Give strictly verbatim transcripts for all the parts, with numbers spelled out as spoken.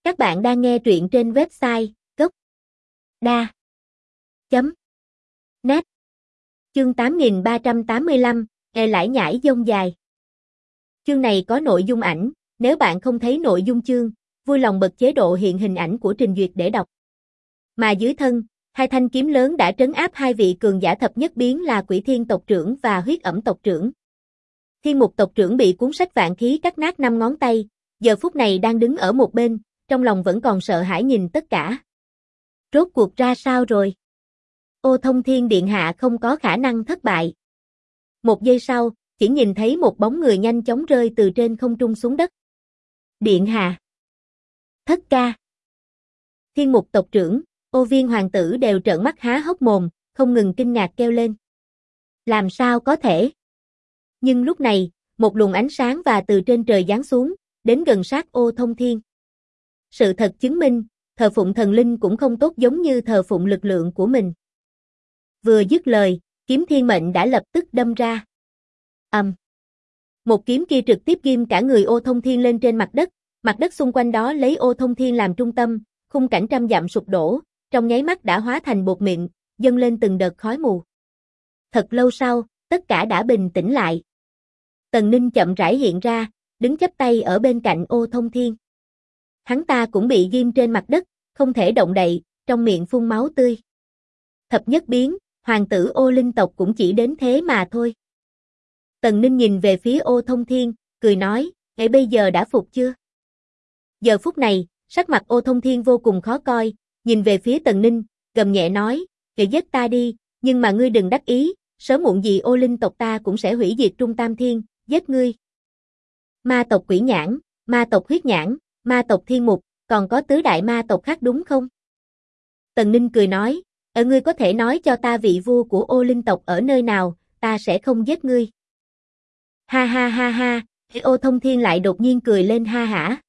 Các bạn đang nghe truyện trên website gốc đa chấm net. Chương tám nghìn ba trăm tám mươi lăm, Nghe lải nhải dông dài. Chương này có nội dung ảnh, nếu bạn không thấy nội dung chương, vui lòng bật chế độ hiện hình ảnh của trình duyệt để đọc. Mà dưới thân, hai thanh kiếm lớn đã trấn áp hai vị cường giả thập nhất biến là Quỷ Thiên tộc trưởng và Huyết Ẩm tộc trưởng. Thiên Mục tộc trưởng bị cuốn sách vạn khí cắt nát năm ngón tay, giờ phút này đang đứng ở một bên, trong lòng vẫn còn sợ hãi nhìn tất cả. Rốt cuộc ra sao rồi? Ô Thông Thiên điện hạ không có khả năng thất bại. Một giây sau, chỉ nhìn thấy một bóng người nhanh chóng rơi từ trên không trung xuống đất. Điện hạ. Thất ca. Thiên Mục tộc trưởng, Ô Viên hoàng tử đều trợn mắt há hốc mồm, không ngừng kinh ngạc kêu lên. Làm sao có thể? Nhưng lúc này, một luồng ánh sáng và từ trên trời giáng xuống, đến gần sát Ô Thông Thiên. Sự thật chứng minh, thờ phụng thần linh cũng không tốt giống như thờ phụng lực lượng của mình. Vừa dứt lời, kiếm thiên mệnh đã lập tức đâm ra. Ầm. Um. Một kiếm kia trực tiếp ghim cả người Ô Thông Thiên lên trên mặt đất, mặt đất xung quanh đó lấy Ô Thông Thiên làm trung tâm, khung cảnh trăm dặm sụp đổ, trong nháy mắt đã hóa thành bột mịn, dâng lên từng đợt khói mù. Thật lâu sau, tất cả đã bình tĩnh lại. Tần Ninh chậm rãi hiện ra, đứng chắp tay ở bên cạnh Ô Thông Thiên. Hắn ta cũng bị ghim trên mặt đất, không thể động đậy, trong miệng phun máu tươi. Thập nhất biến, hoàng tử Ô Linh tộc cũng chỉ đến thế mà thôi. Tần Ninh nhìn về phía Ô Thông Thiên, cười nói, "Ngay bây giờ đã phục chưa?" Giờ phút này, sắc mặt Ô Thông Thiên vô cùng khó coi, nhìn về phía Tần Ninh, gầm nhẹ nói, "Kệ giết ta đi, nhưng mà ngươi đừng đắc ý, sớm muộn gì Ô Linh tộc ta cũng sẽ hủy diệt Trung Tam Thiên, giết ngươi." Ma tộc Quỷ Nhãn, ma tộc Huyết Nhãn, ma tộc Thiên Mục, còn có tứ đại ma tộc khác đúng không? Tần Ninh cười nói, ở ngươi có thể nói cho ta vị vua của Ô Linh tộc ở nơi nào, ta sẽ không giết ngươi. Ha ha ha ha, Ô Thông Thiên lại đột nhiên cười lên ha hả.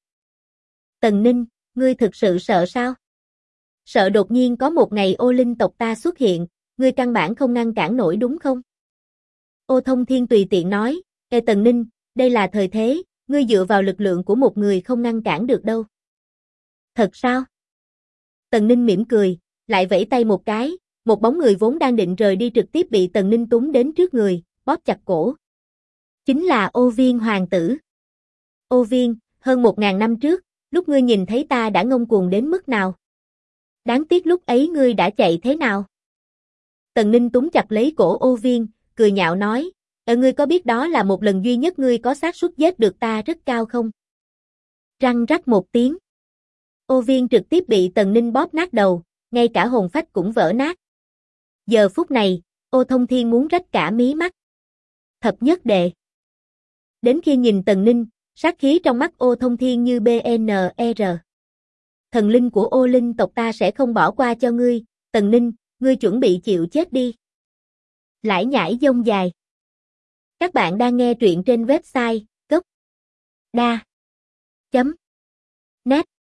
Tần Ninh, ngươi thực sự sợ sao? Sợ đột nhiên có một ngày Ô Linh tộc ta xuất hiện, ngươi căn bản không ngăn cản nổi đúng không? Ô Thông Thiên tùy tiện nói, Ê Tần Ninh, đây là thời thế, ngươi dựa vào lực lượng của một người không ngăn cản được đâu. Thật sao? Tần Ninh mỉm cười, lại vẫy tay một cái, một bóng người vốn đang định rời đi trực tiếp bị Tần Ninh túm đến trước người, bóp chặt cổ. Chính là Ô Viên hoàng tử. Ô Viên, hơn một ngàn năm trước, lúc ngươi nhìn thấy ta đã ngông cuồng đến mức nào? Đáng tiếc lúc ấy ngươi đã chạy thế nào? Tần Ninh túm chặt lấy cổ Ô Viên, cười nhạo nói, ở ngươi có biết đó là một lần duy nhất ngươi có xác suất giết được ta rất cao không? Răng rắc một tiếng. Ô Viên trực tiếp bị Tần Ninh bóp nát đầu, ngay cả hồn phách cũng vỡ nát. Giờ phút này, Ô Thông Thiên muốn rách cả mí mắt. Thập nhất đệ. Đến khi nhìn Tần Ninh, sát khí trong mắt Ô Thông Thiên như bê en rờ. Thần linh của Ô Linh tộc ta sẽ không bỏ qua cho ngươi, Tần Ninh, ngươi chuẩn bị chịu chết đi. Lải nhải dông dài. Các bạn đang nghe truyện trên website gốc đa chấm net.